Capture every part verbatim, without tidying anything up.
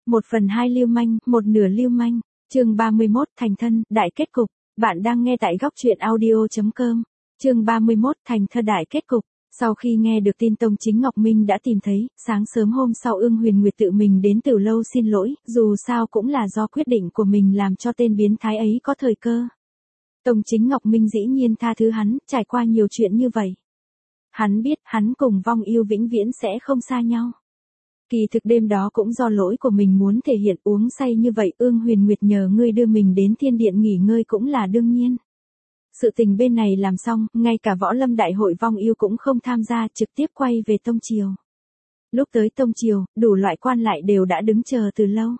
Một phần hai lưu manh, một nửa lưu manh. Chương ba mươi mốt thành thân, đại kết cục. Bạn đang nghe tại góc truyện audio chấm com. Chương ba mươi mốt thành thân đại kết cục. Sau khi nghe được tin Tông Chính Ngọc Minh đã tìm thấy, sáng sớm hôm sau Ưng Huyền Nguyệt tự mình đến Tử Lâu xin lỗi, dù sao cũng là do quyết định của mình làm cho tên biến thái ấy có thời cơ. Tông Chính Ngọc Minh dĩ nhiên tha thứ hắn, trải qua nhiều chuyện như vậy. Hắn biết hắn cùng Vong Yêu vĩnh viễn sẽ không xa nhau. Kỳ thực đêm đó cũng do lỗi của mình muốn thể hiện uống say như vậy, Ưng Huyền Nguyệt nhờ ngươi đưa mình đến thiên điện nghỉ ngơi cũng là đương nhiên. Sự tình bên này làm xong, ngay cả võ lâm đại hội Vong Yêu cũng không tham gia, trực tiếp quay về Tông Triều. Lúc tới Tông Triều, đủ loại quan lại đều đã đứng chờ từ lâu.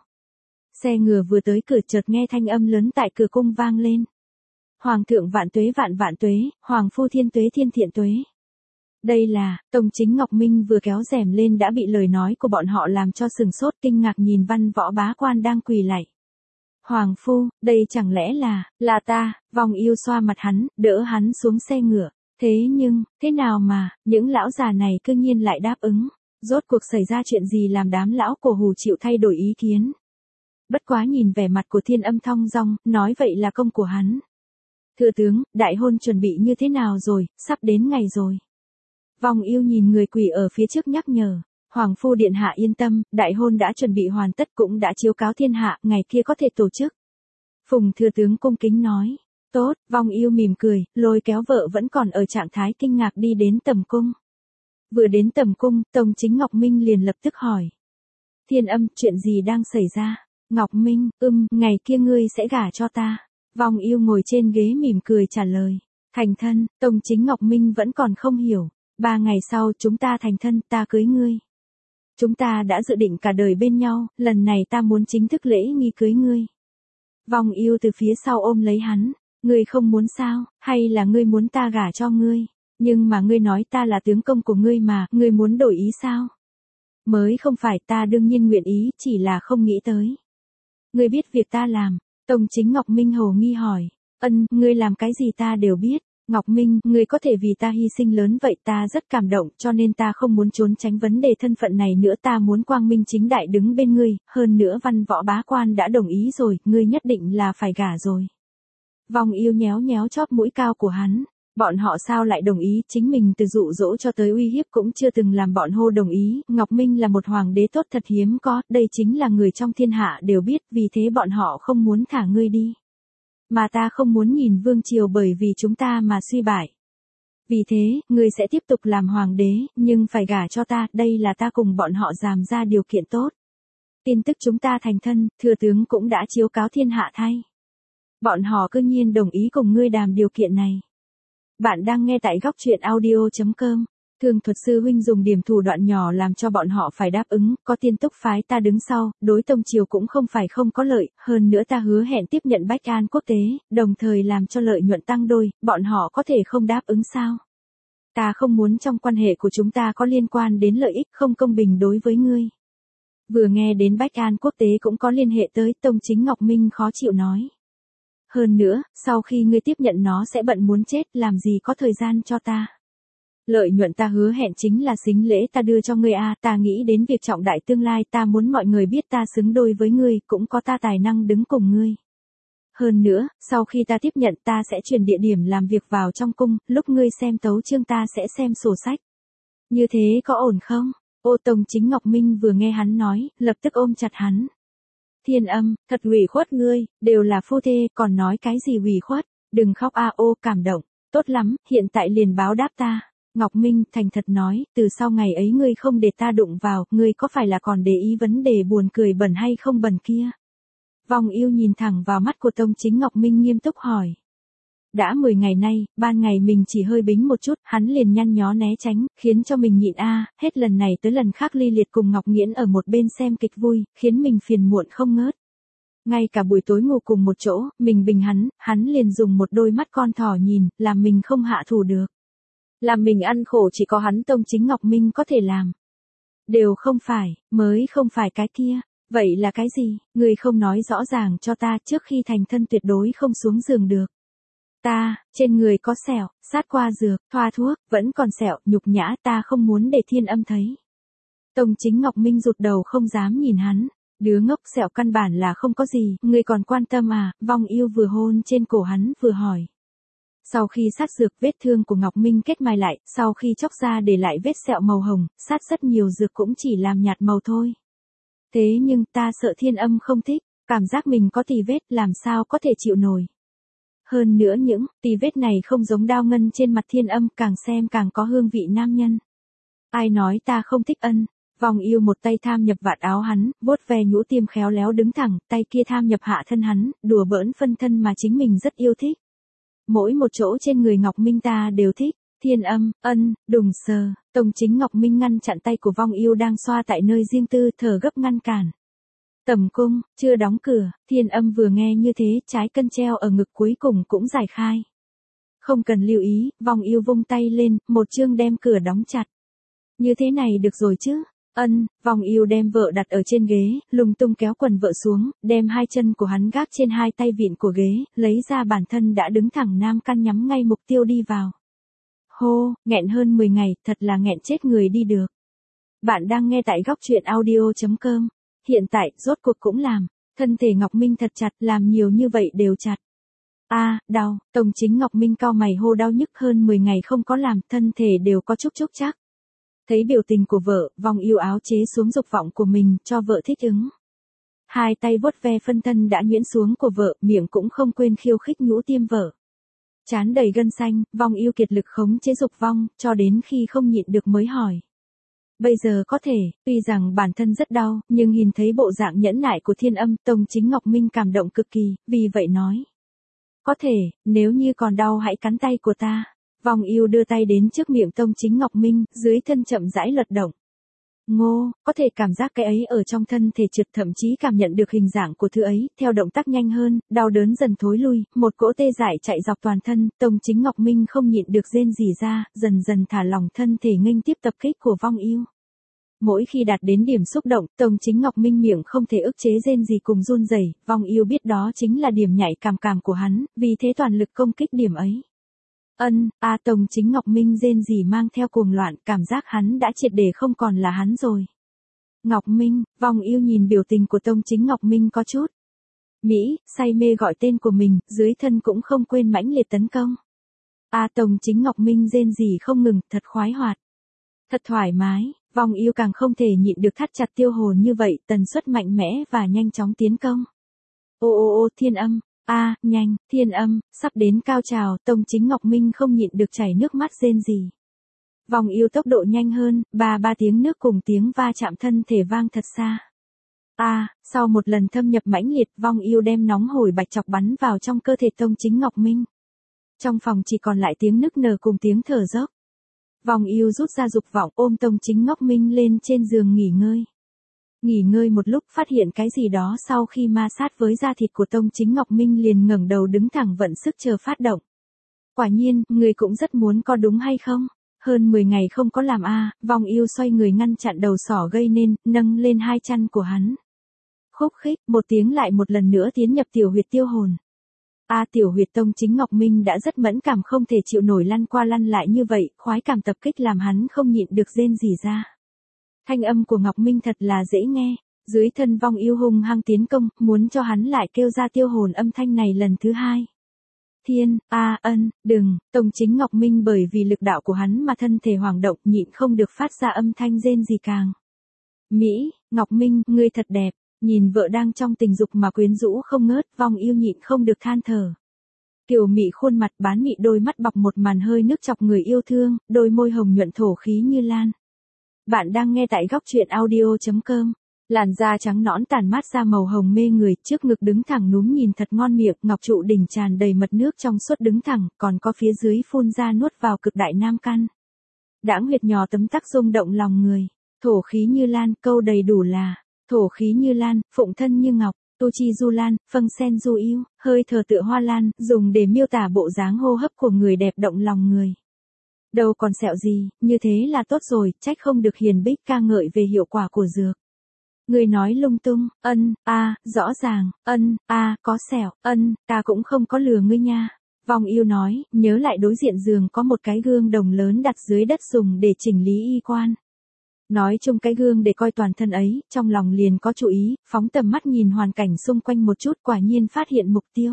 Xe ngựa vừa tới cửa chợt nghe thanh âm lớn tại cửa cung vang lên. Hoàng thượng vạn tuế vạn vạn tuế, Hoàng phu thiên tuế thiên thiện tuế. Đây là, Tông Chính Ngọc Minh vừa kéo rèm lên đã bị lời nói của bọn họ làm cho sừng sốt, kinh ngạc nhìn văn võ bá quan đang quỳ lạy. Hoàng phu, đây chẳng lẽ là, là ta, Vong Yêu xoa mặt hắn, đỡ hắn xuống xe ngựa. Thế nhưng, thế nào mà, những lão già này cư nhiên lại đáp ứng. Rốt cuộc xảy ra chuyện gì làm đám lão cổ hù chịu thay đổi ý kiến. Bất quá nhìn vẻ mặt của Thiên Âm thong dong, nói vậy là công của hắn. Thưa tướng, đại hôn chuẩn bị như thế nào rồi, sắp đến ngày rồi. Vong Yêu nhìn người quỳ ở phía trước nhắc nhở. Hoàng phu điện hạ yên tâm, đại hôn đã chuẩn bị hoàn tất cũng đã chiếu cáo thiên hạ, ngày kia có thể tổ chức. Phùng thừa tướng cung kính nói. Tốt, Vong Yêu mỉm cười, lôi kéo vợ vẫn còn ở trạng thái kinh ngạc đi đến tầm cung. Vừa đến tầm cung, Tông Chính Ngọc Minh liền lập tức hỏi. Thiên Âm, chuyện gì đang xảy ra? Ngọc Minh, ưm, ngày kia ngươi sẽ gả cho ta. Vong Yêu ngồi trên ghế mỉm cười trả lời. Thành thân, Tông Chính Ngọc Minh vẫn còn không hiểu. Ba ngày sau chúng ta thành thân, ta cưới ngươi. Chúng ta đã dự định cả đời bên nhau, lần này ta muốn chính thức lễ nghi cưới ngươi. Vong Yêu từ phía sau ôm lấy hắn. Ngươi không muốn sao, hay là ngươi muốn ta gả cho ngươi? Nhưng mà ngươi nói ta là tướng công của ngươi mà, ngươi muốn đổi ý sao? Mới không phải, ta đương nhiên nguyện ý, chỉ là không nghĩ tới. Ngươi biết việc ta làm. Tông Chính Ngọc Minh hồ nghi hỏi. Ân, ngươi làm cái gì ta đều biết. Ngọc Minh, ngươi có thể vì ta hy sinh lớn vậy, ta rất cảm động, cho nên ta không muốn trốn tránh vấn đề thân phận này nữa, ta muốn quang minh chính đại đứng bên ngươi, hơn nữa văn võ bá quan đã đồng ý rồi, ngươi nhất định là phải gả rồi. Vong Yêu nhéo nhéo chóp mũi cao của hắn, bọn họ sao lại đồng ý, chính mình từ dụ dỗ cho tới uy hiếp cũng chưa từng làm bọn hô đồng ý, Ngọc Minh là một hoàng đế tốt thật hiếm có, đây chính là người trong thiên hạ đều biết, vì thế bọn họ không muốn thả ngươi đi. Mà ta không muốn nhìn vương triều bởi vì chúng ta mà suy bại. Vì thế, ngươi sẽ tiếp tục làm hoàng đế, nhưng phải gả cho ta, đây là ta cùng bọn họ làm ra điều kiện tốt. Tin tức chúng ta thành thân, thừa tướng cũng đã chiếu cáo thiên hạ thay. Bọn họ cư nhiên đồng ý cùng ngươi đàm điều kiện này. Bạn đang nghe tại góc truyện audio chấm com. Thương thuật sư huynh dùng điểm thủ đoạn nhỏ làm cho bọn họ phải đáp ứng, có Tiên Túc phái ta đứng sau, đối Tông Triều cũng không phải không có lợi, hơn nữa ta hứa hẹn tiếp nhận Bách An quốc tế, đồng thời làm cho lợi nhuận tăng đôi, bọn họ có thể không đáp ứng sao? Ta không muốn trong quan hệ của chúng ta có liên quan đến lợi ích không công bình đối với ngươi. Vừa nghe đến Bách An quốc tế cũng có liên hệ tới, Tông Chính Ngọc Minh khó chịu nói. Hơn nữa, sau khi ngươi tiếp nhận nó sẽ bận muốn chết, làm gì có thời gian cho ta. Lợi nhuận ta hứa hẹn chính là sính lễ ta đưa cho ngươi a, ta nghĩ đến việc trọng đại tương lai, ta muốn mọi người biết ta xứng đôi với ngươi, cũng có ta tài năng đứng cùng ngươi. Hơn nữa, sau khi ta tiếp nhận ta sẽ chuyển địa điểm làm việc vào trong cung, lúc ngươi xem tấu chương ta sẽ xem sổ sách. Như thế có ổn không? Ô Tông Chính Ngọc Minh vừa nghe hắn nói, lập tức ôm chặt hắn. Thiên Âm, thật ủy khuất ngươi, đều là phu thê, còn nói cái gì ủy khuất, đừng khóc a, ô cảm động, tốt lắm, hiện tại liền báo đáp ta. Ngọc Minh thành thật nói, từ sau ngày ấy ngươi không để ta đụng vào, ngươi có phải là còn để ý vấn đề buồn cười bẩn hay không bẩn kia? Vong Yêu nhìn thẳng vào mắt của Tông Chính Ngọc Minh nghiêm túc hỏi. Đã mười ngày nay, ban ngày mình chỉ hơi bính một chút, hắn liền nhăn nhó né tránh, khiến cho mình nhịn a, hết lần này tới lần khác ly liệt cùng Ngọc Nghiễn ở một bên xem kịch vui, khiến mình phiền muộn không ngớt. Ngay cả buổi tối ngủ cùng một chỗ, mình bình hắn, hắn liền dùng một đôi mắt con thỏ nhìn, làm mình không hạ thủ được. Làm mình ăn khổ chỉ có hắn Tông Chính Ngọc Minh có thể làm. Đều không phải, mới không phải cái kia. Vậy là cái gì? Ngươi không nói rõ ràng cho ta, trước khi thành thân tuyệt đối không xuống giường được. Ta, trên người có sẹo, sát qua dược, thoa thuốc, vẫn còn sẹo, nhục nhã, ta không muốn để Thiên Âm thấy. Tông Chính Ngọc Minh rụt đầu không dám nhìn hắn. Đứa ngốc sẹo căn bản là không có gì, ngươi còn quan tâm à, Vong Yêu vừa hôn trên cổ hắn vừa hỏi. Sau khi sát dược vết thương của Ngọc Minh kết mài lại, sau khi chóc ra để lại vết sẹo màu hồng, sát rất nhiều dược cũng chỉ làm nhạt màu thôi. Thế nhưng ta sợ Thiên Âm không thích, cảm giác mình có tì vết làm sao có thể chịu nổi. Hơn nữa những tì vết này không giống đao ngân trên mặt Thiên Âm, càng xem càng có hương vị nam nhân. Ai nói ta không thích ân. Vong Yêu một tay tham nhập vạt áo hắn, vuốt ve nhũ tiêm khéo léo đứng thẳng, tay kia tham nhập hạ thân hắn, đùa bỡn phân thân mà chính mình rất yêu thích. Mỗi một chỗ trên người Ngọc Minh ta đều thích. Thiên Âm, ân, đùng sờ, Tông Chính Ngọc Minh ngăn chặn tay của Vong Yêu đang xoa tại nơi riêng tư, thở gấp ngăn cản. Tầm cung, chưa đóng cửa, Thiên Âm vừa nghe như thế, trái cân treo ở ngực cuối cùng cũng giải khai. Không cần lưu ý, Vong Yêu vung tay lên, một chương đem cửa đóng chặt. Như thế này được rồi chứ? Ân, Vong Yêu đem vợ đặt ở trên ghế, lung tung kéo quần vợ xuống, đem hai chân của hắn gác trên hai tay vịn của ghế, lấy ra bản thân đã đứng thẳng nam căn nhắm ngay mục tiêu đi vào. Hô, nghẹn hơn mười ngày, thật là nghẹn chết người đi được. Bạn đang nghe tại góc truyện audio chấm com. Hiện tại, rốt cuộc cũng làm. Thân thể Ngọc Minh thật chặt, làm nhiều như vậy đều chặt. A, à, đau, Tông Chính Ngọc Minh cau mày hô đau nhức hơn mười ngày không có làm, thân thể đều có chút chúc chắc. Thấy biểu tình của vợ, Vong Yêu áo chế xuống dục vọng của mình, cho vợ thích ứng. Hai tay vuốt ve phân thân đã nhuyễn xuống của vợ, miệng cũng không quên khiêu khích nhũ tiêm vợ. Chán đầy gân xanh, Vong Yêu kiệt lực khống chế dục vong, cho đến khi không nhịn được mới hỏi. Bây giờ có thể, tuy rằng bản thân rất đau, nhưng nhìn thấy bộ dạng nhẫn nại của Thiên Âm, Tông Chính Ngọc Minh cảm động cực kỳ, vì vậy nói. Có thể, nếu như còn đau hãy cắn tay của ta. Vong Yêu đưa tay đến trước miệng Tông Chính Ngọc Minh, dưới thân chậm rãi lật động. Ngô, có thể cảm giác cái ấy ở trong thân thể trượt, thậm chí cảm nhận được hình dạng của thứ ấy, theo động tác nhanh hơn, đau đớn dần thối lui, một cỗ tê dại chạy dọc toàn thân, Tông Chính Ngọc Minh không nhịn được rên rỉ ra, dần dần thả lỏng thân thể nghênh tiếp tập kích của Vong Yêu. Mỗi khi đạt đến điểm xúc động, Tông Chính Ngọc Minh miệng không thể ức chế rên rỉ cùng run rẩy, Vong Yêu biết đó chính là điểm nhạy cảm cảm của hắn, vì thế toàn lực công kích điểm ấy. Ân, a à, Tông Chính Ngọc Minh rên rỉ mang theo cuồng loạn, cảm giác hắn đã triệt để không còn là hắn rồi. Ngọc Minh, Vong Yêu nhìn biểu tình của Tông Chính Ngọc Minh có chút Mỹ, say mê gọi tên của mình, dưới thân cũng không quên mãnh liệt tấn công. A à, Tông Chính Ngọc Minh rên rỉ không ngừng, thật khoái hoạt. Thật thoải mái, Vong Yêu càng không thể nhịn được thắt chặt tiêu hồn như vậy, tần suất mạnh mẽ và nhanh chóng tiến công. Ô ô ô Thiên Âm. A, à, nhanh, Thiên Âm, sắp đến cao trào, Tông Chính Ngọc Minh không nhịn được chảy nước mắt rên rỉ. Vong Yêu tốc độ nhanh hơn, ba ba tiếng nước cùng tiếng va chạm thân thể vang thật xa. A, à, sau một lần thâm nhập mãnh liệt, Vong Yêu đem nóng hổi bạch chọc bắn vào trong cơ thể Tông Chính Ngọc Minh. Trong phòng chỉ còn lại tiếng nức nở cùng tiếng thở dốc. Vong Yêu rút ra dục vọng ôm Tông Chính Ngọc Minh lên trên giường nghỉ ngơi. Nghỉ ngơi một lúc phát hiện cái gì đó sau khi ma sát với da thịt của Tông Chính Ngọc Minh liền ngẩng đầu đứng thẳng vận sức chờ phát động. Quả nhiên, người cũng rất muốn có đúng hay không? Hơn mười ngày không có làm a, à, Vong Yêu xoay người ngăn chặn đầu sỏ gây nên, nâng lên hai chân của hắn. Khúc khích, một tiếng lại một lần nữa tiến nhập tiểu huyệt tiêu hồn. A à, tiểu huyệt Tông Chính Ngọc Minh đã rất mẫn cảm không thể chịu nổi lăn qua lăn lại như vậy, khoái cảm tập kích làm hắn không nhịn được rên rỉ ra. Thanh âm của Ngọc Minh thật là dễ nghe, dưới thân Vong Yêu hung hăng tiến công, muốn cho hắn lại kêu ra tiêu hồn âm thanh này lần thứ hai. Thiên, a à, ân, đừng, Tông Chính Ngọc Minh bởi vì lực đạo của hắn mà thân thể hoảng động nhịn không được phát ra âm thanh rên gì càng. Mỹ, Ngọc Minh, ngươi thật đẹp, nhìn vợ đang trong tình dục mà quyến rũ không ngớt, Vong Yêu nhịn không được than thở. Kiều mị khuôn mặt bán mị đôi mắt bọc một màn hơi nước chọc người yêu thương, đôi môi hồng nhuận thổ khí như lan. Bạn đang nghe tại góc truyện audio chấm com. Làn da trắng nõn tàn mát ra màu hồng mê người, trước ngực đứng thẳng núm nhìn thật ngon miệng, ngọc trụ đỉnh tràn đầy mật nước trong suốt đứng thẳng, còn có phía dưới phun ra nuốt vào cực đại nam căn. Đãng huyệt nhỏ tấm tắc rung động lòng người, thổ khí như lan, câu đầy đủ là, thổ khí như lan, phụng thân như ngọc, tu chi du lan, phâng sen du yêu, hơi thở tựa hoa lan, dùng để miêu tả bộ dáng hô hấp của người đẹp động lòng người. Đâu còn sẹo gì, như thế là tốt rồi, trách không được Hiền Bích ca ngợi về hiệu quả của dược. Người nói lung tung, ân, a, à, rõ ràng, ân, a, à, có sẹo, ân, ta cũng không có lừa ngươi nha. Vong Yêu nói, nhớ lại đối diện giường có một cái gương đồng lớn đặt dưới đất dùng để chỉnh lý y quan. Nói chung cái gương để coi toàn thân ấy, trong lòng liền có chú ý, phóng tầm mắt nhìn hoàn cảnh xung quanh một chút, quả nhiên phát hiện mục tiêu.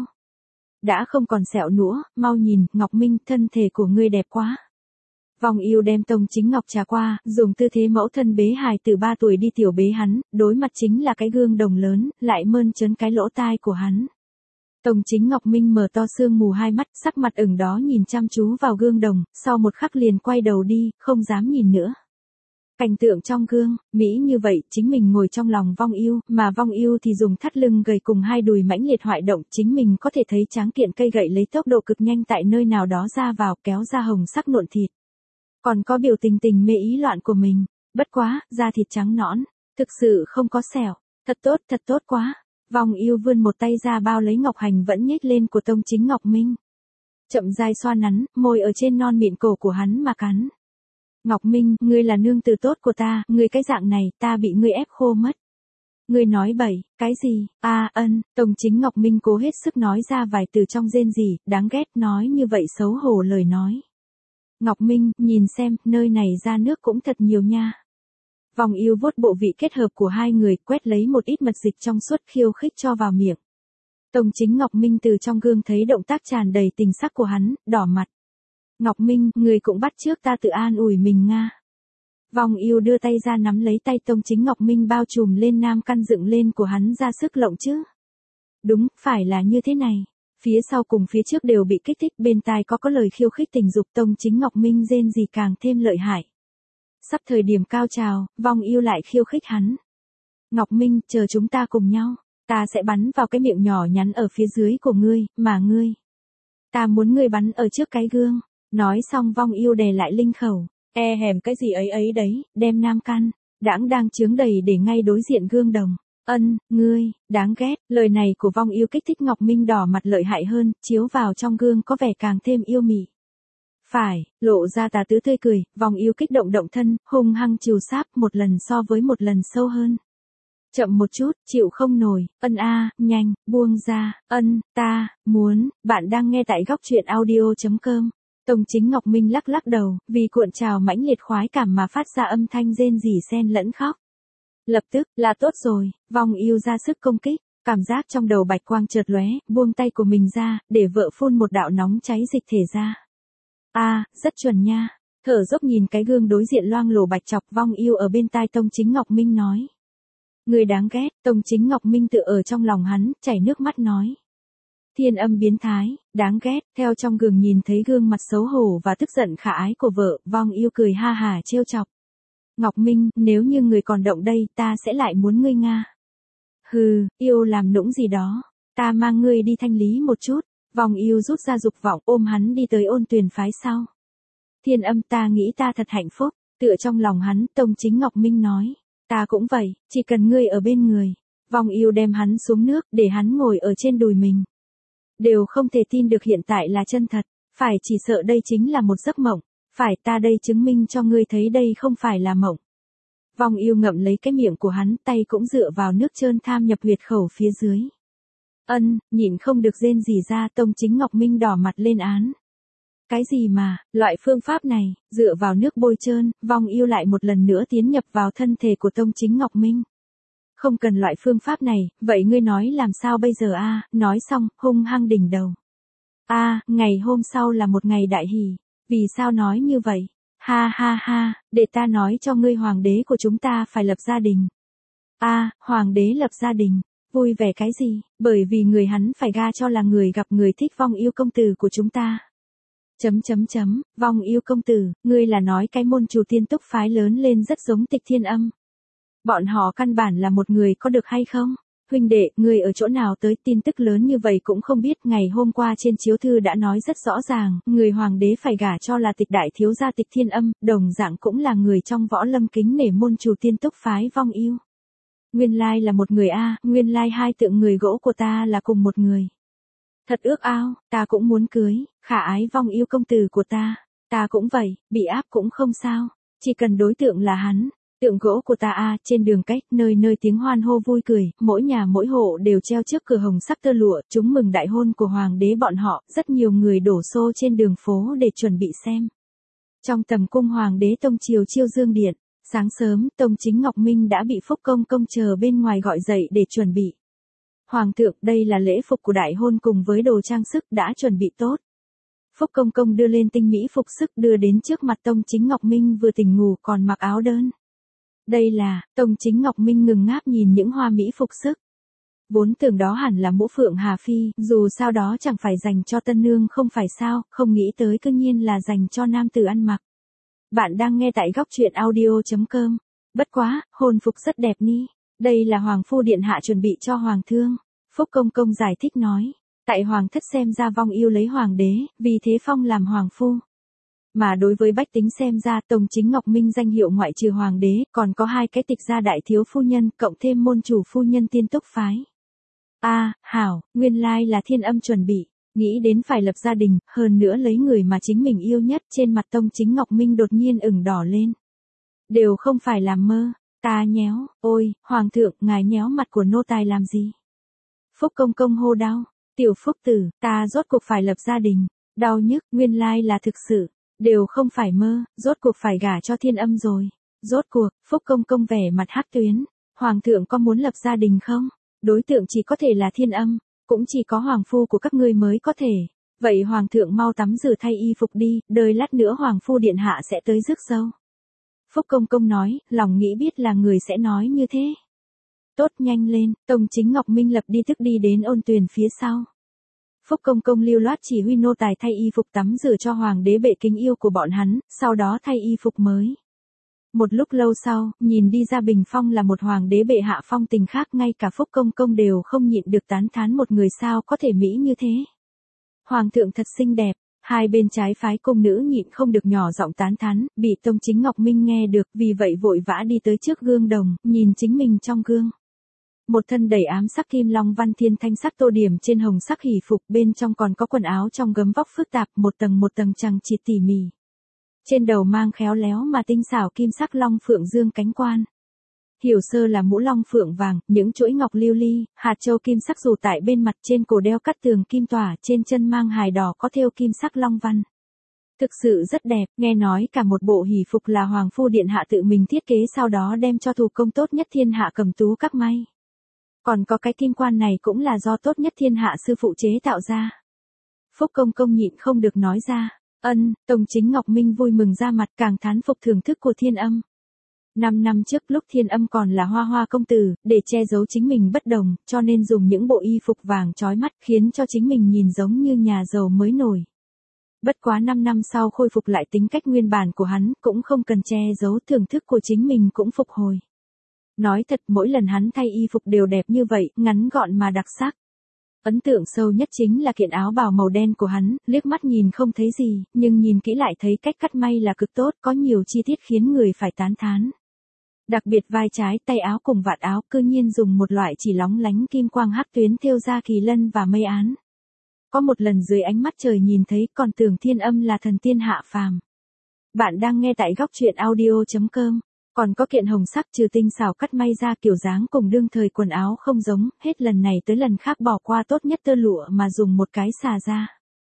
Đã không còn sẹo nũa, mau nhìn, Ngọc Minh, thân thể của ngươi đẹp quá. Vong Yêu đem tông chính ngọc trà qua, dùng tư thế mẫu thân bế hài từ ba tuổi đi tiểu bế hắn, đối mặt chính là cái gương đồng lớn, lại mơn trớn cái lỗ tai của hắn. Tông chính Ngọc Minh mở to sương mù hai mắt, sắc mặt ửng đó nhìn chăm chú vào gương đồng, sau một khắc liền quay đầu đi, không dám nhìn nữa. Cảnh tượng trong gương, mỹ như vậy, chính mình ngồi trong lòng Vong Yêu, mà Vong Yêu thì dùng thắt lưng gầy cùng hai đùi mãnh liệt hoại động, chính mình có thể thấy tráng kiện cây gậy lấy tốc độ cực nhanh tại nơi nào đó ra vào, kéo ra hồng sắc nộn thịt. Còn có biểu tình tình mê ý loạn của mình, bất quá, da thịt trắng nõn, thực sự không có sẹo, thật tốt, thật tốt quá. Vong Yêu vươn một tay ra bao lấy ngọc hành vẫn nhếch lên của tông chính Ngọc Minh. Chậm rãi xoa nắn, môi ở trên non mịn cổ của hắn mà cắn. Ngọc Minh, ngươi là nương tử tốt của ta, ngươi cái dạng này, ta bị ngươi ép khô mất. Ngươi nói bậy, cái gì, a à, ân, tông chính Ngọc Minh cố hết sức nói ra vài từ trong rên rỉ, đáng ghét nói như vậy xấu hổ lời nói. Ngọc Minh, nhìn xem, nơi này ra nước cũng thật nhiều nha. Vong Yêu vuốt bộ vị kết hợp của hai người, quét lấy một ít mật dịch trong suốt khiêu khích cho vào miệng. Tông chính Ngọc Minh từ trong gương thấy động tác tràn đầy tình sắc của hắn, đỏ mặt. Ngọc Minh, người cũng bắt chước ta tự an ủi mình nga. Vong Yêu đưa tay ra nắm lấy tay tông chính Ngọc Minh bao trùm lên nam căn dựng lên của hắn ra sức lộng chứ. Đúng, phải là như thế này. Phía sau cùng phía trước đều bị kích thích, bên tai có có lời khiêu khích tình dục, tông chính Ngọc Minh rên gì càng thêm lợi hại. Sắp thời điểm cao trào, Vong Yêu lại khiêu khích hắn. Ngọc Minh, chờ chúng ta cùng nhau, ta sẽ bắn vào cái miệng nhỏ nhắn ở phía dưới của ngươi, mà ngươi. Ta muốn ngươi bắn ở trước cái gương. Nói xong Vong Yêu đè lại linh khẩu, e hèm cái gì ấy ấy đấy, đem nam căn, đãng đang chướng đầy để ngay đối diện gương đồng. Ân, ngươi, đáng ghét, lời này của Vong Yêu kích thích Ngọc Minh đỏ mặt lợi hại hơn, chiếu vào trong gương có vẻ càng thêm yêu mị. Phải, lộ ra tà tứ tươi cười, Vong Yêu kích động động thân, hung hăng chiều sáp một lần so với một lần sâu hơn. Chậm một chút, chịu không nổi, ân a, nhanh, buông ra, ân, ta, muốn, bạn đang nghe tại góc truyện audio chấm com. Tông chính Ngọc Minh lắc lắc đầu, vì cuộn trào mãnh liệt khoái cảm mà phát ra âm thanh rên rỉ xen lẫn khóc. Lập tức, là tốt rồi, Vong Yêu ra sức công kích, cảm giác trong đầu bạch quang chợt lóe, buông tay của mình ra, để vợ phun một đạo nóng cháy dịch thể ra. A, à, rất chuẩn nha. Thở dốc nhìn cái gương đối diện loang lổ bạch chọc, Vong Yêu ở bên tai tông chính Ngọc Minh nói. Người đáng ghét, tông chính Ngọc Minh tự ở trong lòng hắn, chảy nước mắt nói. Thiên âm biến thái, đáng ghét, theo trong gương nhìn thấy gương mặt xấu hổ và tức giận khả ái của vợ, Vong Yêu cười ha hà trêu chọc. Ngọc Minh, nếu như người còn động đây, ta sẽ lại muốn ngươi nga. Hừ, yêu làm nũng gì đó, ta mang ngươi đi thanh lý một chút. Vong Yêu rút ra dục vọng ôm hắn đi tới Ôn Tuyền phái sau. Thiên âm, ta nghĩ ta thật hạnh phúc, tựa trong lòng hắn, tông chính Ngọc Minh nói. Ta cũng vậy, chỉ cần ngươi ở bên người. Vong Yêu đem hắn xuống nước, để hắn ngồi ở trên đùi mình. Đều không thể tin được hiện tại là chân thật, phải chỉ sợ đây chính là một giấc mộng, phải ta đây chứng minh cho ngươi thấy đây không phải là mộng. Vong Yêu ngậm lấy cái miệng của hắn, tay cũng dựa vào nước trơn tham nhập huyệt khẩu phía dưới. Ân, nhịn không được rên rỉ ra, tông chính Ngọc Minh đỏ mặt lên án. Cái gì mà, loại phương pháp này, dựa vào nước bôi trơn, Vong Yêu lại một lần nữa tiến nhập vào thân thể của tông chính Ngọc Minh. Không cần loại phương pháp này, vậy ngươi nói làm sao bây giờ a? Nói xong, hung hăng đỉnh đầu. A, à, ngày hôm sau là một ngày đại hỷ. Vì sao nói như vậy? Ha ha ha, để ta nói cho ngươi hoàng đế của chúng ta phải lập gia đình. A, à, hoàng đế lập gia đình, vui vẻ cái gì? Bởi vì người hắn phải ga cho là người gặp người thích Vong Yêu công tử của chúng ta. Chấm chấm chấm, Vong Yêu công tử, ngươi là nói cái môn chủ tiên túc phái lớn lên rất giống Tịch Thiên Âm. Bọn họ căn bản là một người có được hay không? Huynh đệ, ngươi ở chỗ nào tới tin tức lớn như vậy cũng không biết, ngày hôm qua trên chiếu thư đã nói rất rõ ràng, người hoàng đế phải gả cho là Tịch đại thiếu gia Tịch Thiên Âm, đồng dạng cũng là người trong võ lâm kính nể môn chủ tiên túc phái Vong Yêu. Nguyên lai là một người a, nguyên lai hai tượng người gỗ của ta là cùng một người. Thật ước ao, ta cũng muốn cưới, khả ái Vong Yêu công tử của ta, ta cũng vậy, bị áp cũng không sao, chỉ cần đối tượng là hắn. Tượng gỗ của ta a, trên đường cách, nơi nơi tiếng hoan hô vui cười, mỗi nhà mỗi hộ đều treo trước cửa hồng sắc tơ lụa, chúng mừng đại hôn của hoàng đế bọn họ, rất nhiều người đổ xô trên đường phố để chuẩn bị xem. Trong tầm cung hoàng đế tông triều Chiêu Dương Điện, Sáng sớm, Tông Chính Ngọc Minh đã bị Phúc Công Công chờ bên ngoài gọi dậy để chuẩn bị. Hoàng thượng, đây là lễ phục của đại hôn cùng với đồ trang sức đã chuẩn bị tốt. Phúc Công Công đưa lên tinh mỹ phục sức đưa đến trước mặt Tông Chính Ngọc Minh vừa tỉnh ngủ còn mặc áo đơn. Đây là, Tông Chính Ngọc Minh ngừng ngáp nhìn những hoa mỹ phục sức. Vốn tưởng đó hẳn là mũ phượng Hà Phi, dù sao đó chẳng phải dành cho tân nương không phải sao, không nghĩ tới cương nhiên là dành cho nam tử ăn mặc. Bạn đang nghe tại góc truyện audio.com. Bất quá, hôn phục rất đẹp ni. Đây là Hoàng Phu Điện Hạ chuẩn bị cho Hoàng thương. Phúc Công Công giải thích nói. Tại Hoàng thất xem ra vong yêu lấy Hoàng đế, vì thế phong làm Hoàng Phu. Mà đối với bách tính xem ra Tông Chính Ngọc Minh danh hiệu ngoại trừ Hoàng đế, còn có hai cái tịch gia đại thiếu phu nhân, cộng thêm môn chủ phu nhân tiên túc phái. A, à, hảo, nguyên lai là Thiên Âm chuẩn bị. Nghĩ đến phải lập gia đình, hơn nữa lấy người mà chính mình yêu nhất, trên mặt Tông Chính Ngọc Minh đột nhiên ửng đỏ lên. Đều không phải làm mơ, ta nhéo, ôi, Hoàng thượng, ngài nhéo mặt của nô tài làm gì? Phúc Công Công hô đau, tiểu Phúc tử, ta rốt cuộc phải lập gia đình, đau nhức, nguyên lai là thực sự, đều không phải mơ, rốt cuộc phải gả cho Thiên Âm rồi. Rốt cuộc, Phúc Công Công vẻ mặt hắc tuyến, Hoàng thượng có muốn lập gia đình không? Đối tượng chỉ có thể là Thiên Âm. Cũng chỉ có Hoàng Phu của các ngươi mới có thể. Vậy Hoàng thượng mau tắm rửa thay y phục đi, đời lát nữa Hoàng Phu Điện Hạ sẽ tới rước dâu. Phúc Công Công nói, lòng nghĩ biết là người sẽ nói như thế. Tốt, nhanh lên, Tông Chính Ngọc Minh lập đi tức đi đến ôn tuyền phía sau. Phúc Công Công lưu loát chỉ huy nô tài thay y phục tắm rửa cho Hoàng đế bệ kính yêu của bọn hắn, sau đó thay y phục mới. Một lúc lâu sau, nhìn đi ra bình phong là một Hoàng đế bệ hạ phong tình khác, ngay cả Phúc Công Công đều không nhịn được tán thán một người sao có thể mỹ như thế. Hoàng thượng thật xinh đẹp, hai bên trái phái cung nữ nhịn không được nhỏ giọng tán thán, bị Tông Chính Ngọc Minh nghe được, vì vậy vội vã đi tới trước gương đồng, nhìn chính mình trong gương. Một thân đầy ám sắc kim long văn thiên thanh sắc tô điểm trên hồng sắc hỷ phục, bên trong còn có quần áo trong gấm vóc phức tạp, một tầng một tầng chằng chịt tỉ mỉ. Trên đầu mang khéo léo mà tinh xảo kim sắc long phượng dương cánh quan. Hiểu sơ là mũ long phượng vàng, những chuỗi ngọc lưu ly, hạt châu kim sắc dù tại bên mặt, trên cổ đeo cắt tường kim tỏa, trên chân mang hài đỏ có thêu kim sắc long văn. Thực sự rất đẹp, nghe nói cả một bộ hỷ phục là Hoàng Phu Điện Hạ tự mình thiết kế, sau đó đem cho thủ công tốt nhất thiên hạ Cầm Tú các may. Còn có cái kim quan này cũng là do tốt nhất thiên hạ sư phụ chế tạo ra. Phúc Công Công nhịn không được nói ra. Ân, Tông Chính Ngọc Minh vui mừng ra mặt, càng thán phục thưởng thức của Thiên Âm. Năm năm trước lúc Thiên Âm còn là hoa hoa công tử, để che giấu chính mình bất đồng, cho nên dùng những bộ y phục vàng chói mắt, khiến cho chính mình nhìn giống như nhà giàu mới nổi. Bất quá năm năm sau khôi phục lại tính cách nguyên bản của hắn, cũng không cần che giấu, thưởng thức của chính mình cũng phục hồi. Nói thật, mỗi lần hắn thay y phục đều đẹp như vậy, ngắn gọn mà đặc sắc. Ấn tượng sâu nhất chính là kiện áo bào màu đen của hắn, liếc mắt nhìn không thấy gì, nhưng nhìn kỹ lại thấy cách cắt may là cực tốt, có nhiều chi tiết khiến người phải tán thán. Đặc biệt vai trái, tay áo cùng vạt áo, cư nhiên dùng một loại chỉ lóng lánh kim quang hắc tuyến thêu ra kỳ lân và mây án. Có một lần dưới ánh mắt trời nhìn thấy, còn tưởng Thiên Âm là thần tiên hạ phàm. Bạn đang nghe tại góc truyện audio.com. Còn có kiện hồng sắc trừ tinh xảo cắt may ra kiểu dáng cùng đương thời quần áo không giống, hết lần này tới lần khác bỏ qua tốt nhất tơ lụa mà dùng một cái xà ra.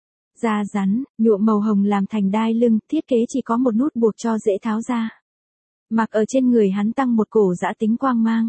Da rắn, nhuộm màu hồng làm thành đai lưng, thiết kế chỉ có một nút buộc cho dễ tháo ra. Mặc ở trên người hắn tăng một cổ dã tính quang mang.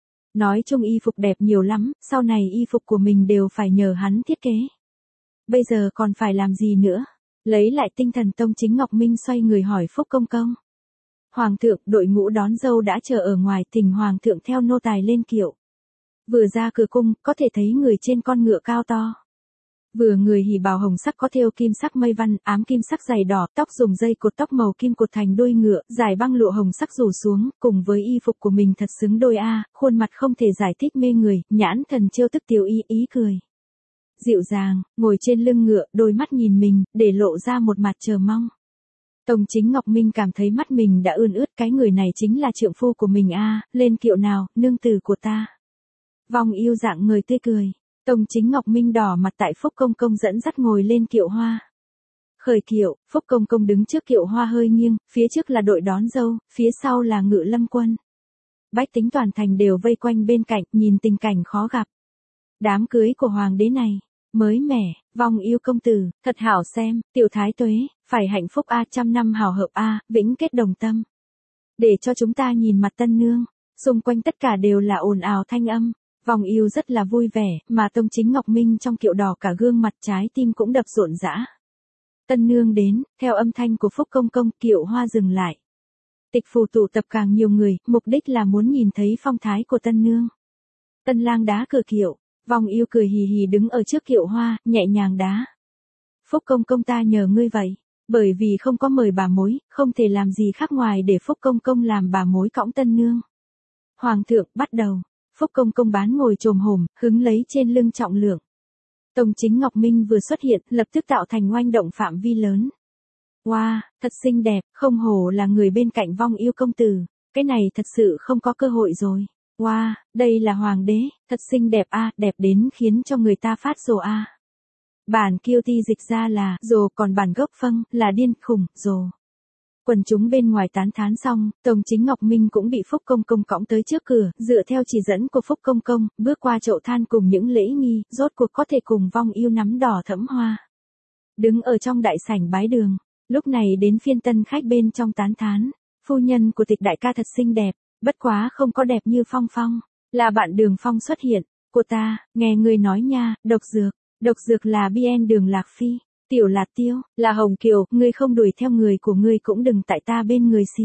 Nói chung y phục đẹp nhiều lắm, sau này y phục của mình đều phải nhờ hắn thiết kế. Bây giờ còn phải làm gì nữa? Lấy lại tinh thần, Tông Chính Ngọc Minh xoay người hỏi Phúc Công Công. Hoàng thượng, đội ngũ đón dâu đã chờ ở ngoài, thỉnh Hoàng thượng theo nô tài lên kiệu. Vừa ra cửa cung, có thể thấy người trên con ngựa cao to. Vừa người hỉ bào hồng sắc có thêu kim sắc mây văn, ám kim sắc dày đỏ, tóc dùng dây cột tóc màu kim cột thành đuôi ngựa, dài băng lụa hồng sắc rủ xuống, cùng với y phục của mình thật xứng đôi a, khuôn mặt không thể giải thích mê người, nhãn thần trêu tức tiêu ý ý cười. Dịu dàng, ngồi trên lưng ngựa, đôi mắt nhìn mình, để lộ ra một mặt chờ mong. Tông Chính Ngọc Minh cảm thấy mắt mình đã ươn ướt, cái người này chính là trượng phu của mình a, lên kiệu nào, nương tử của ta. Vong yêu dạng người tươi cười. Tông Chính Ngọc Minh đỏ mặt tại Phúc Công Công dẫn dắt ngồi lên kiệu hoa. Khởi kiệu, Phúc Công Công đứng trước kiệu hoa hơi nghiêng, phía trước là đội đón dâu, phía sau là Ngự Lâm quân. Bách tính toàn thành đều vây quanh bên cạnh, nhìn tình cảnh khó gặp. Đám cưới của hoàng đế này, mới mẻ, vong yêu công tử, thật hảo xem, tiểu thái tuế, phải hạnh phúc a, trăm năm hào hợp a, vĩnh kết đồng tâm. Để cho chúng ta nhìn mặt tân nương. Xung quanh tất cả đều là ồn ào thanh âm. Vòng yêu rất là vui vẻ, mà Tông Chính Ngọc Minh trong kiệu đỏ cả gương mặt trái tim cũng đập rộn rã. Tân nương đến, theo âm thanh của Phúc Công Công, kiệu hoa dừng lại. Tịch phủ tụ tập càng nhiều người, mục đích là muốn nhìn thấy phong thái của tân nương. Tân lang đá cửa kiệu, vòng yêu cười hì hì đứng ở trước kiệu hoa, nhẹ nhàng đá. Phúc Công Công ta nhờ ngươi vậy, bởi vì không có mời bà mối, không thể làm gì khác ngoài để Phúc Công Công làm bà mối cõng tân nương. Hoàng thượng, bắt đầu. Phúc Công Công bán ngồi chồm hổm, hứng lấy trên lưng trọng lượng. Tông Chính Ngọc Minh vừa xuất hiện, lập tức tạo thành oanh động phạm vi lớn. Wow, thật xinh đẹp, không hổ là người bên cạnh vong yêu công tử, cái này thật sự không có cơ hội rồi. Wow, đây là hoàng đế, thật xinh đẹp a, đẹp đến khiến cho người ta phát rồ a. Bản kiêu ti dịch ra là rồ, còn bản gốc phân là điên khủng, rồ. Quần chúng bên ngoài tán thán xong, Tông Chính Ngọc Minh cũng bị Phúc Công Công cõng tới trước cửa, dựa theo chỉ dẫn của Phúc Công Công, bước qua chậu than cùng những lễ nghi, rốt cuộc có thể cùng vong yêu nắm đỏ thẫm hoa. Đứng ở trong đại sảnh bái đường, lúc này đến phiên tân khách bên trong tán thán, phu nhân của Tịch đại ca thật xinh đẹp, bất quá không có đẹp như Phong Phong, là bạn Đường Phong xuất hiện, cô ta, nghe người nói nha, độc dược, độc dược là Bien Đường Lạc Phi. Tiểu Lạt Tiêu, là Hồng Kiều, ngươi không đuổi theo người của ngươi cũng đừng tại ta bên người si.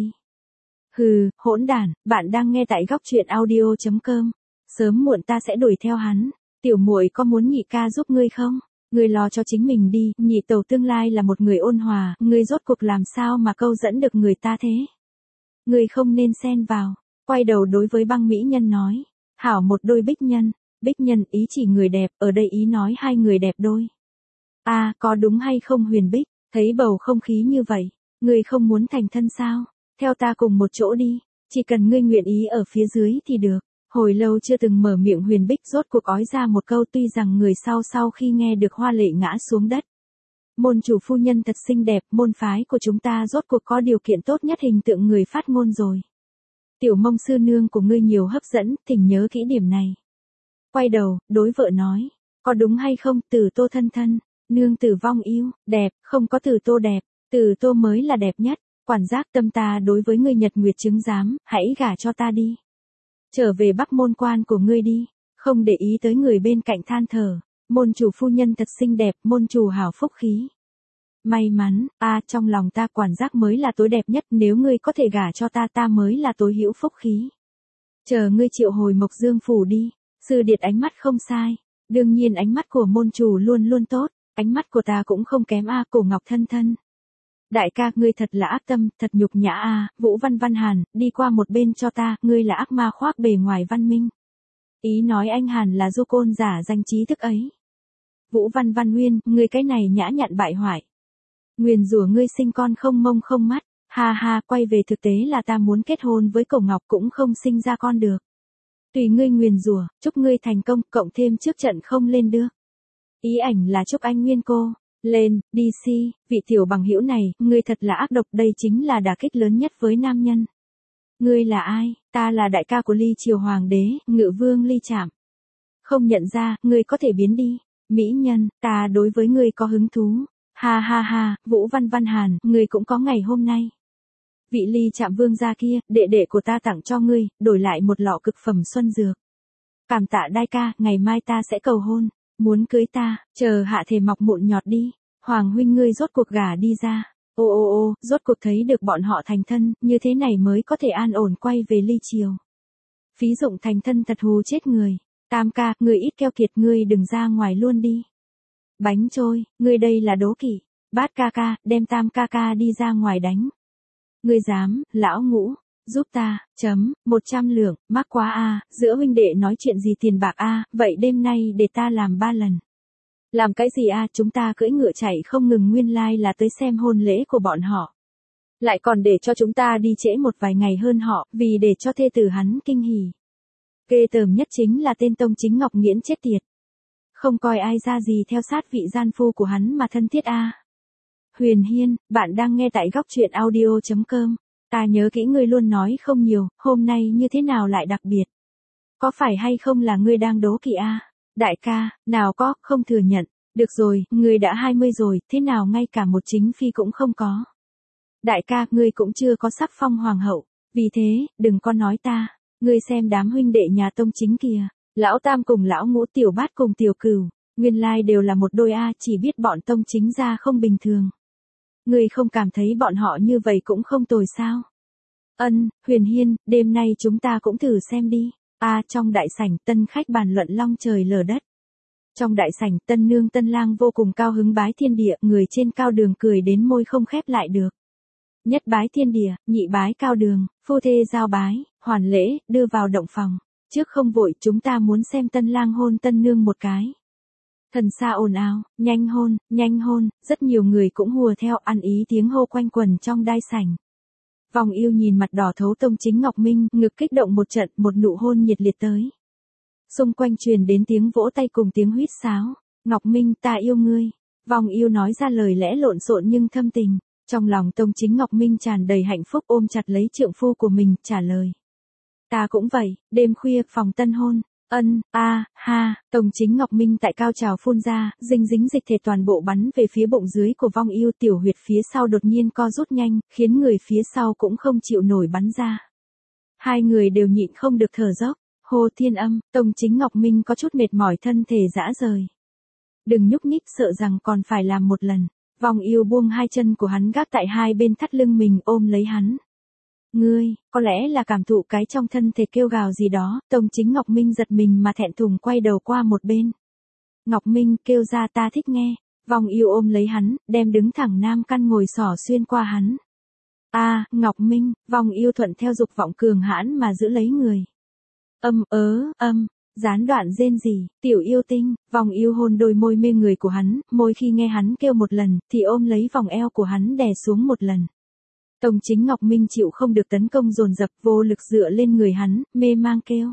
Hừ, hỗn đản, bạn đang nghe tại góc truyện audio chấm com. Sớm muộn ta sẽ đuổi theo hắn. Tiểu muội có muốn nhị ca giúp ngươi không? Ngươi lo cho chính mình đi, nhị tẩu tương lai là một người ôn hòa, ngươi rốt cuộc làm sao mà câu dẫn được người ta thế? Ngươi không nên xen vào. Quay đầu đối với băng mỹ nhân nói. Hảo một đôi bích nhân. Bích nhân ý chỉ người đẹp, ở đây ý nói hai người đẹp đôi. A, à, có đúng hay không Huyền Bích, thấy bầu không khí như vậy, ngươi không muốn thành thân sao? Theo ta cùng một chỗ đi, chỉ cần ngươi nguyện ý ở phía dưới thì được. Hồi lâu chưa từng mở miệng Huyền Bích rốt cuộc ói ra một câu, tuy rằng người sau sau khi nghe được hoa lệ ngã xuống đất. Môn chủ phu nhân thật xinh đẹp, môn phái của chúng ta rốt cuộc có điều kiện tốt nhất hình tượng người phát ngôn rồi. Tiểu Mông sư nương của ngươi nhiều hấp dẫn, thỉnh nhớ kỹ điểm này. Quay đầu, đối vợ nói, có đúng hay không, Tử Tô thân thân. Nương tử vong yêu, đẹp, không có Tử Tô đẹp, Tử Tô mới là đẹp nhất, quản giác tâm ta đối với ngươi nhật nguyệt chứng giám, hãy gả cho ta đi. Trở về Bắc môn quan của ngươi đi, không để ý tới người bên cạnh than thở, môn chủ phu nhân thật xinh đẹp, môn chủ hảo phúc khí. May mắn, a à, trong lòng ta quản giác mới là tối đẹp nhất, nếu ngươi có thể gả cho ta ta mới là tối hữu phúc khí. Chờ ngươi triệu hồi Mộc Dương phủ đi, Sư Điệt ánh mắt không sai, đương nhiên ánh mắt của môn chủ luôn luôn tốt. Ánh mắt của ta cũng không kém a, Cổ Ngọc thân thân. Đại ca, ngươi thật là ác tâm, thật nhục nhã a, Vũ Văn Văn Hàn, đi qua một bên cho ta, ngươi là ác ma khoác bề ngoài văn minh. Ý nói anh Hàn là du côn giả danh trí thức ấy. Vũ Văn Văn Nguyên, ngươi cái này nhã nhặn bại hoại. Nguyền rủa ngươi sinh con không mông không mắt, ha ha, quay về thực tế là ta muốn kết hôn với Cổ Ngọc cũng không sinh ra con được. Tùy ngươi nguyền rủa, chúc ngươi thành công, cộng thêm trước trận không lên được. Ý ảnh là chúc anh Nguyên cô, lên, đi si, vị tiểu bằng hữu này, ngươi thật là ác độc, đây chính là đả kích lớn nhất với nam nhân. Ngươi là ai? Ta là đại ca của Ly Triều Hoàng đế, Ngự Vương Ly Trạm. Không nhận ra, ngươi có thể biến đi. Mỹ nhân, ta đối với ngươi có hứng thú. Ha ha ha, Vũ Văn Văn Hàn, ngươi cũng có ngày hôm nay. Vị Ly Trạm vương gia kia, đệ đệ của ta tặng cho ngươi, đổi lại một lọ cực phẩm xuân dược. Cảm tạ đại ca, ngày mai ta sẽ cầu hôn. Muốn cưới ta, chờ hạ thể mọc mụn nhọt đi, Hoàng huynh ngươi rốt cuộc gả đi ra, ô ô ô, rốt cuộc thấy được bọn họ thành thân, như thế này mới có thể an ổn quay về Ly Triều. Phí Dụng thành thân thật hù chết người, Tam ca, ngươi ít keo kiệt, ngươi đừng ra ngoài luôn đi. Bánh trôi, ngươi đây là đố kỵ, Bát ca ca, đem Tam ca ca đi ra ngoài đánh. Ngươi dám, lão Ngũ, giúp ta, chấm, một trăm lượng, mắc quá a, giữa huynh đệ nói chuyện gì tiền bạc a, vậy đêm nay để ta làm ba lần. Làm cái gì a, chúng ta cưỡi ngựa chạy không ngừng, nguyên lai like là tới xem hôn lễ của bọn họ. Lại còn để cho chúng ta đi trễ một vài ngày hơn họ, vì để cho thê tử hắn kinh hỉ. Ghê tởm nhất chính là tên Tông Chính Ngọc Nghiễn chết tiệt. Không coi ai ra gì theo sát vị gian phu của hắn mà thân thiết a. Huyền Hiên, bạn đang nghe tại góc truyện audio chấm com. Ta nhớ kỹ ngươi luôn nói không nhiều, hôm nay như thế nào lại đặc biệt? Có phải hay không là ngươi đang đố kỵ a? Đại ca, nào có, không thừa nhận. Được rồi, ngươi đã hai mươi rồi, thế nào ngay cả một chính phi cũng không có. Đại ca, ngươi cũng chưa có sắc phong hoàng hậu. Vì thế, đừng có nói ta, ngươi xem đám huynh đệ nhà Tông Chính kìa, lão Tam cùng lão Ngũ, tiểu Bát cùng tiểu Cửu, nguyên lai đều là một đôi a, chỉ biết bọn Tông Chính gia không bình thường. Ngươi không cảm thấy bọn họ như vậy cũng không tồi sao? Ân, Huyền Hiên, đêm nay chúng ta cũng thử xem đi. A, trong đại sảnh tân khách bàn luận long trời lở đất. Trong đại sảnh tân nương tân lang vô cùng cao hứng bái thiên địa, người trên cao đường cười đến môi không khép lại được. Nhất bái thiên địa, nhị bái cao đường, phu thê giao bái, hoàn lễ, đưa vào động phòng. Trước không vội, chúng ta muốn xem tân lang hôn tân nương một cái. Thần xa ồn ào, nhanh hôn, nhanh hôn, rất nhiều người cũng hùa theo ăn ý tiếng hô quanh quần trong đai sảnh. Vòng yêu nhìn mặt đỏ thấu Tông Chính Ngọc Minh, ngực kích động một trận, một nụ hôn nhiệt liệt tới. Xung quanh truyền đến tiếng vỗ tay cùng tiếng huýt sáo. Ngọc Minh, ta yêu ngươi. Vòng yêu nói ra lời lẽ lộn xộn nhưng thâm tình. Trong lòng Tông Chính Ngọc Minh tràn đầy hạnh phúc ôm chặt lấy trượng phu của mình, trả lời. Ta cũng vậy, đêm khuya, phòng tân hôn. Ân, a, ha, Tông Chính Ngọc Minh tại cao trào phun ra, dinh dính dịch thể toàn bộ bắn về phía bụng dưới của vong yêu, tiểu huyệt phía sau đột nhiên co rút nhanh, khiến người phía sau cũng không chịu nổi bắn ra. Hai người đều nhịn không được thở dốc, hô thiên âm, Tông Chính Ngọc Minh có chút mệt mỏi thân thể rã rời. Đừng nhúc nhích, sợ rằng còn phải làm một lần. Vong yêu buông hai chân của hắn gác tại hai bên thắt lưng mình, ôm lấy hắn. Ngươi, có lẽ là cảm thụ cái trong thân thể kêu gào gì đó, Tông Chính Ngọc Minh giật mình mà thẹn thùng quay đầu qua một bên. Ngọc Minh kêu ra ta thích nghe, vong yêu ôm lấy hắn, đem đứng thẳng nam căn ngồi xỏ xuyên qua hắn. A, Ngọc Minh, vong yêu thuận theo dục vọng cường hãn mà giữ lấy người. Âm ớ, âm, gián đoạn rên rỉ, tiểu yêu tinh, vong yêu hôn đôi môi mê người của hắn, môi khi nghe hắn kêu một lần, thì ôm lấy vòng eo của hắn đè xuống một lần. Tông Chính Ngọc Minh chịu không được tấn công dồn dập, vô lực dựa lên người hắn, mê mang kêu.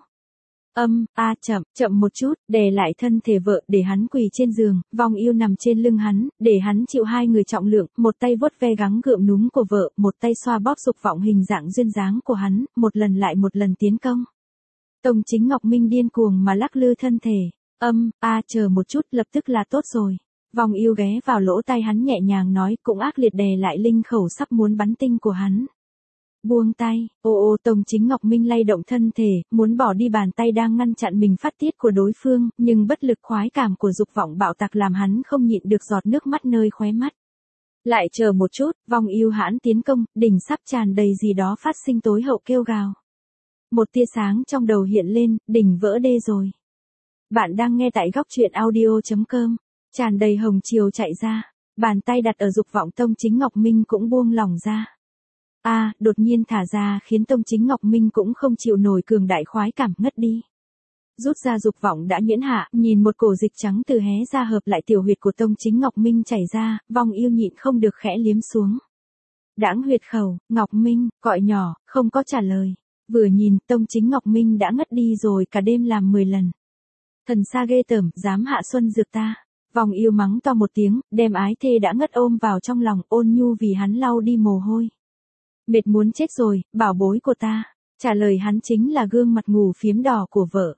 Âm, a chậm, chậm một chút, đè lại thân thể vợ để hắn quỳ trên giường, vong yêu nằm trên lưng hắn, để hắn chịu hai người trọng lượng, một tay vuốt ve gắng gượng núm của vợ, một tay xoa bóp dục vọng hình dạng duyên dáng của hắn, một lần lại một lần tiến công. Tông Chính Ngọc Minh điên cuồng mà lắc lư thân thể. Âm, a chờ một chút, lập tức là tốt rồi. Vong yêu ghé vào lỗ tai hắn nhẹ nhàng nói, cũng ác liệt đè lại linh khẩu sắp muốn bắn tinh của hắn. Buông tay, ô ô Tông Chính Ngọc Minh lay động thân thể, muốn bỏ đi bàn tay đang ngăn chặn mình phát tiết của đối phương, nhưng bất lực khoái cảm của dục vọng bạo tạc làm hắn không nhịn được giọt nước mắt nơi khóe mắt. Lại chờ một chút, vong yêu hãn tiến công, đỉnh sắp tràn đầy gì đó phát sinh tối hậu kêu gào. Một tia sáng trong đầu hiện lên, đỉnh vỡ đê rồi. Bạn đang nghe tại góc truyện audio chấm com. Tràn đầy hồng chiều chạy ra, bàn tay đặt ở dục vọng Tông Chính Ngọc Minh cũng buông lỏng ra. A, à, đột nhiên thả ra khiến Tông Chính Ngọc Minh cũng không chịu nổi cường đại khoái cảm ngất đi. Rút ra dục vọng đã nhuyễn hạ, nhìn một cổ dịch trắng từ hé ra hợp lại tiểu huyệt của Tông Chính Ngọc Minh chảy ra, vong yêu nhịn không được khẽ liếm xuống. Đãng huyệt khẩu, Ngọc Minh, gọi nhỏ, không có trả lời. Vừa nhìn, Tông Chính Ngọc Minh đã ngất đi rồi, cả đêm làm mười lần. Thần xa ghê tởm, dám hạ xuân dược ta. Vong yêu mắng to một tiếng, đem ái thê đã ngất ôm vào trong lòng, ôn nhu vì hắn lau đi mồ hôi. Mệt muốn chết rồi, bảo bối của ta. Trả lời hắn chính là gương mặt ngủ phiếm đỏ của vợ.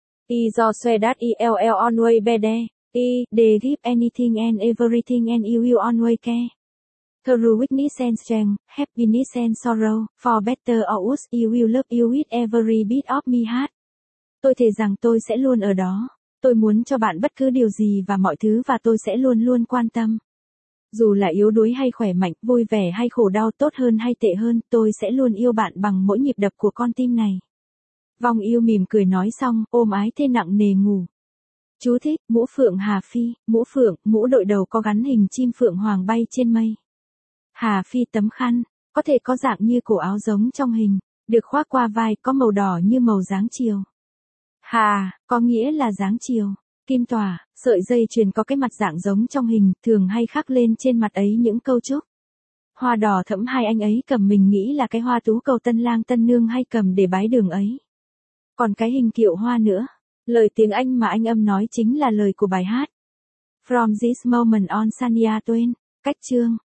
I do swear that I L L always be there. I, they give anything and everything and you will always care. Through weakness and strength, happiness and sorrow, for better or worse, you will love you with every bit of me heart. Tôi thề rằng tôi sẽ luôn ở đó. Tôi muốn cho bạn bất cứ điều gì và mọi thứ và tôi sẽ luôn luôn quan tâm. Dù là yếu đuối hay khỏe mạnh, vui vẻ hay khổ đau, tốt hơn hay tệ hơn, tôi sẽ luôn yêu bạn bằng mỗi nhịp đập của con tim này. Vong yêu mỉm cười nói xong, ôm ái thê nặng nề ngủ. Chú thích, mũ phượng Hà Phi, mũ phượng, mũ đội đầu có gắn hình chim phượng hoàng bay trên mây. Hà Phi tấm khăn, có thể có dạng như cổ áo giống trong hình, được khoác qua vai, có màu đỏ như màu dáng chiều. Hà, có nghĩa là dáng chiều. Kim tỏa, sợi dây chuyền có cái mặt dạng giống trong hình, thường hay khắc lên trên mặt ấy những câu chúc. Hoa đỏ thẫm hai anh ấy cầm mình nghĩ là cái hoa tú cầu tân lang tân nương hay cầm để bái đường ấy. Còn cái hình kiệu hoa nữa, lời tiếng Anh mà anh âm nói chính là lời của bài hát. From this moment on Shania Twain, cách chương.